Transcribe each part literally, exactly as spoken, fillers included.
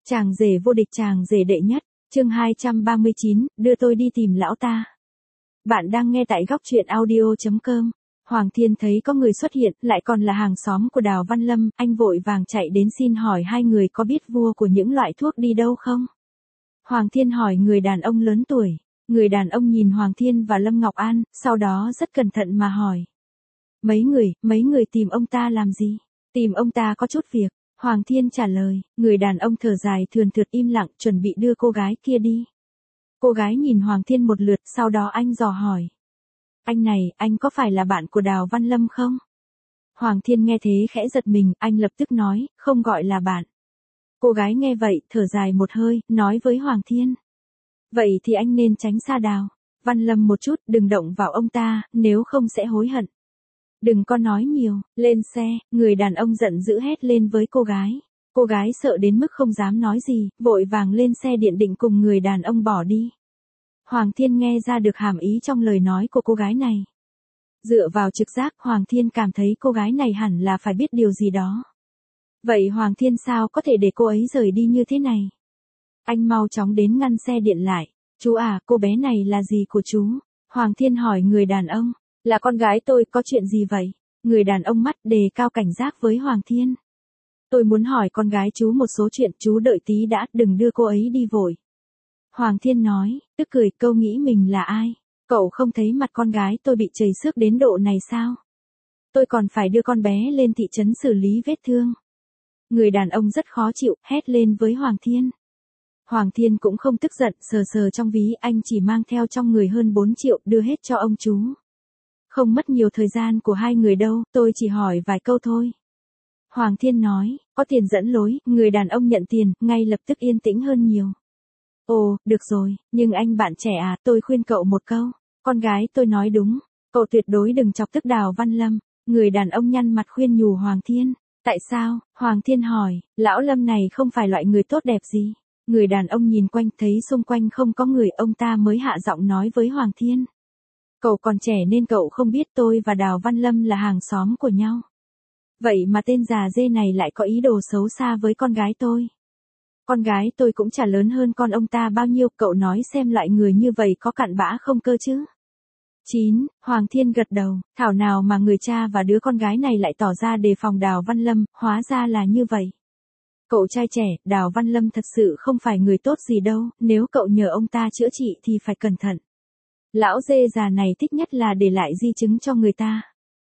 Chàng rể vô địch chàng rể đệ nhất, chương hai trăm ba mươi chín, đưa tôi đi tìm lão ta. Bạn đang nghe tại góc truyện audio chấm com. Hoàng Thiên thấy có người xuất hiện, lại còn là hàng xóm của Đào Văn Lâm, anh vội vàng chạy đến xin hỏi hai người có biết vua của những loại thuốc đi đâu không? Hoàng Thiên hỏi người đàn ông lớn tuổi. Người đàn ông nhìn Hoàng Thiên và Lâm Ngọc An, sau đó rất cẩn thận mà hỏi. Mấy người, mấy người tìm ông ta làm gì? Tìm ông ta có chút việc. Hoàng Thiên trả lời, người đàn ông thở dài thườn thượt im lặng chuẩn bị đưa cô gái kia đi. Cô gái nhìn Hoàng Thiên một lượt, sau đó anh dò hỏi. Anh này, anh có phải là bạn của Đào Văn Lâm không? Hoàng Thiên nghe thế khẽ giật mình, anh lập tức nói, không gọi là bạn. Cô gái nghe vậy, thở dài một hơi, nói với Hoàng Thiên. Vậy thì anh nên tránh xa Đào Văn Lâm một chút, đừng động vào ông ta, nếu không sẽ hối hận. Đừng có nói nhiều, lên xe, người đàn ông giận dữ hét lên với cô gái. Cô gái sợ đến mức không dám nói gì, vội vàng lên xe điện định cùng người đàn ông bỏ đi. Hoàng Thiên nghe ra được hàm ý trong lời nói của cô gái này. Dựa vào trực giác, Hoàng Thiên cảm thấy cô gái này hẳn là phải biết điều gì đó. Vậy Hoàng Thiên sao có thể để cô ấy rời đi như thế này? Anh mau chóng đến ngăn xe điện lại. Chú à, cô bé này là gì của chú? Hoàng Thiên hỏi người đàn ông. Là con gái tôi, có chuyện gì vậy? Người đàn ông mắt đề cao cảnh giác với Hoàng Thiên. Tôi muốn hỏi con gái chú một số chuyện, chú đợi tí đã, đừng đưa cô ấy đi vội. Hoàng Thiên nói, tức cười, câu nghĩ mình là ai? Cậu không thấy mặt con gái tôi bị chảy xước đến độ này sao? Tôi còn phải đưa con bé lên thị trấn xử lý vết thương. Người đàn ông rất khó chịu, hét lên với Hoàng Thiên. Hoàng Thiên cũng không tức giận, sờ sờ trong ví, anh chỉ mang theo trong người hơn bốn triệu, đưa hết cho ông chú. Không mất nhiều thời gian của hai người đâu, tôi chỉ hỏi vài câu thôi. Hoàng Thiên nói, có tiền dẫn lối, người đàn ông nhận tiền, ngay lập tức yên tĩnh hơn nhiều. Ồ, được rồi, nhưng anh bạn trẻ à, tôi khuyên cậu một câu. Con gái tôi nói đúng, cậu tuyệt đối đừng chọc tức Đào Văn Lâm. Người đàn ông nhăn mặt khuyên nhủ Hoàng Thiên. Tại sao? Hoàng Thiên hỏi, lão Lâm này không phải loại người tốt đẹp gì. Người đàn ông nhìn quanh thấy xung quanh không có người, ông ta mới hạ giọng nói với Hoàng Thiên. Cậu còn trẻ nên cậu không biết tôi và Đào Văn Lâm là hàng xóm của nhau. Vậy mà tên già dê này lại có ý đồ xấu xa với con gái tôi. Con gái tôi cũng chả lớn hơn con ông ta bao nhiêu, cậu nói xem loại người như vậy có cặn bã không cơ chứ? chín. Hoàng Thiên gật đầu, thảo nào mà người cha và đứa con gái này lại tỏ ra đề phòng Đào Văn Lâm, hóa ra là như vậy. Cậu trai trẻ, Đào Văn Lâm thật sự không phải người tốt gì đâu, nếu cậu nhờ ông ta chữa trị thì phải cẩn thận. Lão dê già này thích nhất là để lại di chứng cho người ta.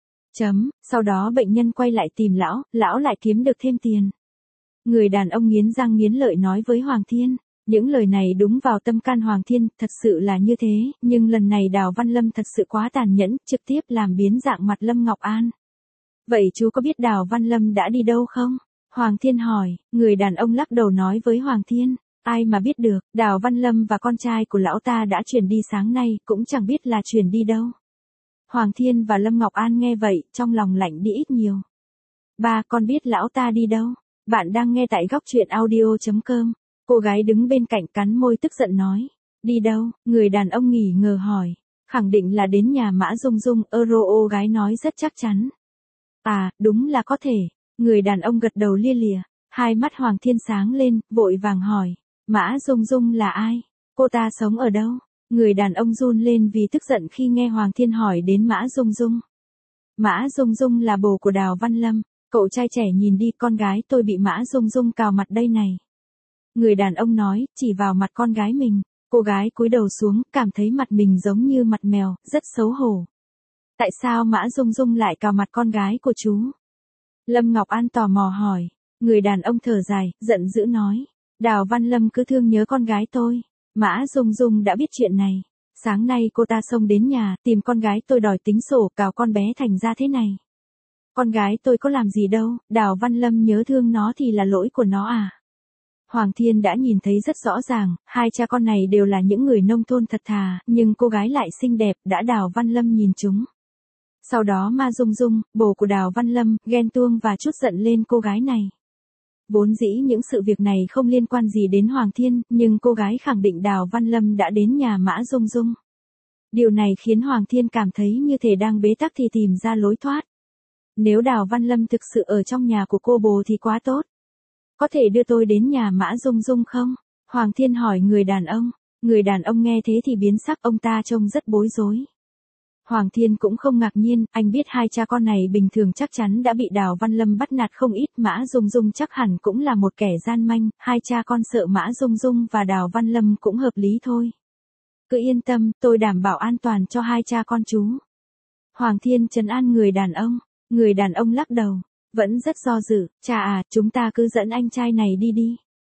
Chấm, sau đó bệnh nhân quay lại tìm lão, lão lại kiếm được thêm tiền. Người đàn ông nghiến răng nghiến lợi nói với Hoàng Thiên. Những lời này đúng vào tâm can Hoàng Thiên, thật sự là như thế, nhưng lần này Đào Văn Lâm thật sự quá tàn nhẫn, trực tiếp làm biến dạng mặt Lâm Ngọc An. Vậy chú có biết Đào Văn Lâm đã đi đâu không? Hoàng Thiên hỏi, người đàn ông lắc đầu nói với Hoàng Thiên. Ai mà biết được, Đào Văn Lâm và con trai của lão ta đã chuyển đi sáng nay, cũng chẳng biết là chuyển đi đâu. Hoàng Thiên và Lâm Ngọc An nghe vậy, trong lòng lạnh đi ít nhiều. Ba, con biết lão ta đi đâu? Bạn đang nghe tại góc truyện audio chấm com. Cô gái đứng bên cạnh cắn môi tức giận nói. Đi đâu? Người đàn ông nghỉ ngờ hỏi. Khẳng định là đến nhà Mã Dung Dung, Euro gái nói rất chắc chắn. À, đúng là có thể. Người đàn ông gật đầu lia lịa. Hai mắt Hoàng Thiên sáng lên, vội vàng hỏi. Mã Dung Dung là ai? Cô ta sống ở đâu? Người đàn ông run lên vì tức giận khi nghe Hoàng Thiên hỏi đến Mã Dung Dung. Mã Dung Dung là bồ của Đào Văn Lâm. Cậu trai trẻ nhìn đi, con gái tôi bị Mã Dung Dung cào mặt đây này. Người đàn ông nói, chỉ vào mặt con gái mình. Cô gái cúi đầu xuống, cảm thấy mặt mình giống như mặt mèo, rất xấu hổ. Tại sao Mã Dung Dung lại cào mặt con gái của chú? Lâm Ngọc An tò mò hỏi. Người đàn ông thở dài, giận dữ nói. Đào Văn Lâm cứ thương nhớ con gái tôi. Mã Dung Dung đã biết chuyện này. Sáng nay cô ta xông đến nhà, tìm con gái tôi đòi tính sổ, cào con bé thành ra thế này. Con gái tôi có làm gì đâu, Đào Văn Lâm nhớ thương nó thì là lỗi của nó à? Hoàng Thiên đã nhìn thấy rất rõ ràng, hai cha con này đều là những người nông thôn thật thà, nhưng cô gái lại xinh đẹp, đã Đào Văn Lâm nhìn chúng. Sau đó Ma Dung Dung, bồ của Đào Văn Lâm, ghen tuông và chút giận lên cô gái này. Vốn dĩ những sự việc này không liên quan gì đến Hoàng Thiên, nhưng cô gái khẳng định Đào Văn Lâm đã đến nhà Mã Dung Dung. Điều này khiến Hoàng Thiên cảm thấy như thể đang bế tắc thì tìm ra lối thoát. Nếu Đào Văn Lâm thực sự ở trong nhà của cô bồ thì quá tốt. có thể đưa tôi đến nhà Mã Dung Dung không? Hoàng Thiên hỏi người đàn ông. Người đàn ông nghe thế thì biến sắc, ông ta trông rất bối rối. Hoàng Thiên cũng không ngạc nhiên, anh biết hai cha con này bình thường chắc chắn đã bị Đào Văn Lâm bắt nạt không ít, Mã Dung Dung chắc hẳn cũng là một kẻ gian manh, hai cha con sợ Mã Dung Dung và Đào Văn Lâm cũng hợp lý thôi. Cứ yên tâm, tôi đảm bảo an toàn cho hai cha con chú. Hoàng Thiên trấn an người đàn ông, người đàn ông lắc đầu, vẫn rất do dự, cha à, chúng ta cứ dẫn anh trai này đi đi.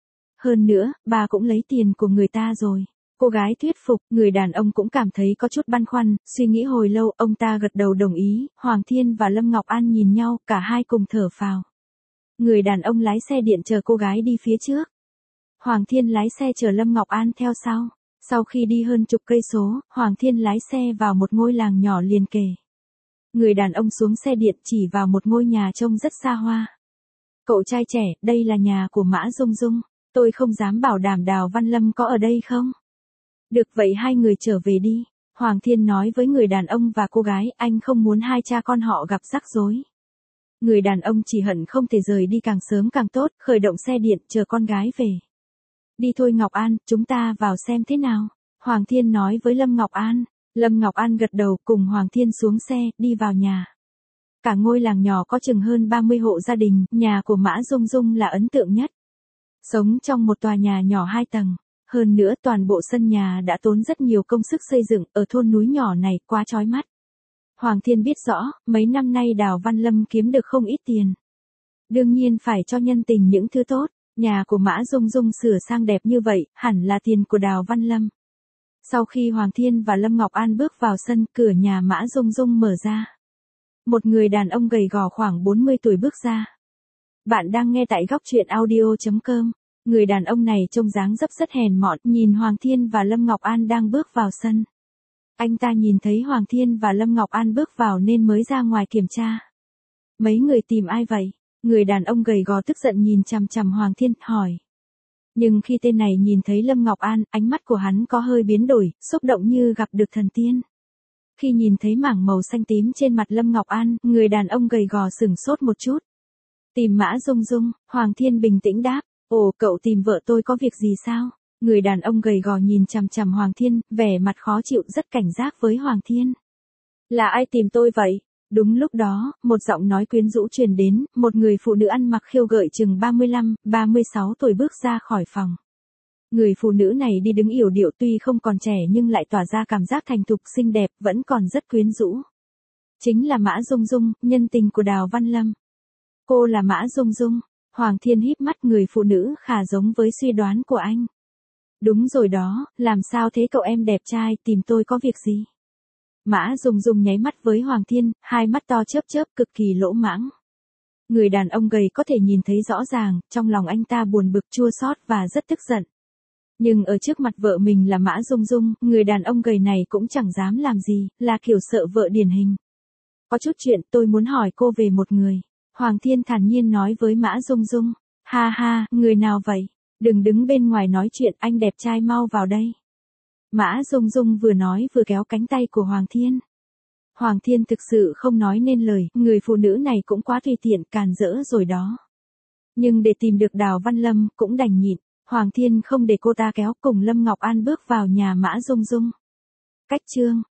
Hơn nữa, bà cũng lấy tiền của người ta rồi. Cô gái thuyết phục, người đàn ông cũng cảm thấy có chút băn khoăn, suy nghĩ hồi lâu, ông ta gật đầu đồng ý, Hoàng Thiên và Lâm Ngọc An nhìn nhau, cả hai cùng thở phào. Người đàn ông lái xe điện chờ cô gái đi phía trước. Hoàng Thiên lái xe chở Lâm Ngọc An theo sau. Sau khi đi hơn chục cây số, Hoàng Thiên lái xe vào một ngôi làng nhỏ liền kề. Người đàn ông xuống xe điện chỉ vào một ngôi nhà trông rất xa hoa. Cậu trai trẻ, đây là nhà của Mã Dung Dung, tôi không dám bảo đảm Đào Văn Lâm có ở đây không? Được vậy hai người trở về đi. Hoàng Thiên nói với người đàn ông và cô gái, anh không muốn hai cha con họ gặp rắc rối. Người đàn ông chỉ hận không thể rời đi càng sớm càng tốt, khởi động xe điện chờ con gái về. Đi thôi Ngọc An, chúng ta vào xem thế nào. Hoàng Thiên nói với Lâm Ngọc An. Lâm Ngọc An gật đầu cùng Hoàng Thiên xuống xe, đi vào nhà. Cả ngôi làng nhỏ có chừng hơn ba mươi hộ gia đình, nhà của Mã Dung Dung là ấn tượng nhất. Sống trong một tòa nhà nhỏ hai tầng. Hơn nữa toàn bộ sân nhà đã tốn rất nhiều công sức xây dựng, ở thôn núi nhỏ này quá chói mắt. Hoàng Thiên biết rõ, mấy năm nay Đào Văn Lâm kiếm được không ít tiền. Đương nhiên phải cho nhân tình những thứ tốt, nhà của Mã Dung Dung sửa sang đẹp như vậy, hẳn là tiền của Đào Văn Lâm. Sau khi Hoàng Thiên và Lâm Ngọc An bước vào sân, cửa nhà Mã Dung Dung mở ra. Một người đàn ông gầy gò khoảng bốn mươi tuổi bước ra. Bạn đang nghe tại góc truyện audio chấm com. Người đàn ông này trông dáng dấp rất hèn mọn, nhìn Hoàng Thiên và Lâm Ngọc An đang bước vào sân. Anh ta nhìn thấy Hoàng Thiên và Lâm Ngọc An bước vào nên mới ra ngoài kiểm tra. Mấy người tìm ai vậy? Người đàn ông gầy gò tức giận nhìn chằm chằm Hoàng Thiên, hỏi. Nhưng khi tên này nhìn thấy Lâm Ngọc An, ánh mắt của hắn có hơi biến đổi, xúc động như gặp được thần tiên. Khi nhìn thấy mảng màu xanh tím trên mặt Lâm Ngọc An, người đàn ông gầy gò sửng sốt một chút. Tìm Mã Dung Dung, Hoàng Thiên bình tĩnh đáp. Ồ, cậu tìm vợ tôi có việc gì sao? Người đàn ông gầy gò nhìn chằm chằm Hoàng Thiên, vẻ mặt khó chịu rất cảnh giác với Hoàng Thiên. Là ai tìm tôi vậy? Đúng lúc đó, một giọng nói quyến rũ truyền đến, một người phụ nữ ăn mặc khiêu gợi chừng ba mươi lăm, ba mươi sáu tuổi bước ra khỏi phòng. Người phụ nữ này đi đứng yểu điệu tuy không còn trẻ nhưng lại tỏa ra cảm giác thành thục xinh đẹp, vẫn còn rất quyến rũ. Chính là Mã Dung Dung, nhân tình của Đào Văn Lâm. Cô là Mã Dung Dung. Hoàng Thiên híp mắt, người phụ nữ khá giống với suy đoán của anh. Đúng rồi đó, làm sao thế cậu em đẹp trai, tìm tôi có việc gì? Mã Dung Dung nháy mắt với Hoàng Thiên, hai mắt to chớp chớp cực kỳ lỗ mãng. Người đàn ông gầy có thể nhìn thấy rõ ràng, trong lòng anh ta buồn bực chua xót và rất tức giận. Nhưng ở trước mặt vợ mình là Mã Dung Dung, người đàn ông gầy này cũng chẳng dám làm gì, là kiểu sợ vợ điển hình. Có chút chuyện tôi muốn hỏi cô về một người. Hoàng Thiên thản nhiên nói với Mã Dung Dung. Ha ha, người nào vậy? Đừng đứng bên ngoài nói chuyện, anh đẹp trai mau vào đây. Mã Dung Dung vừa nói vừa kéo cánh tay của Hoàng Thiên. Hoàng Thiên thực sự không nói nên lời, người phụ nữ này cũng quá tùy tiện, càn rỡ rồi đó. Nhưng để tìm được Đào Văn Lâm, cũng đành nhịn. Hoàng Thiên không để cô ta kéo, cùng Lâm Ngọc An bước vào nhà Mã Dung Dung. Cách chương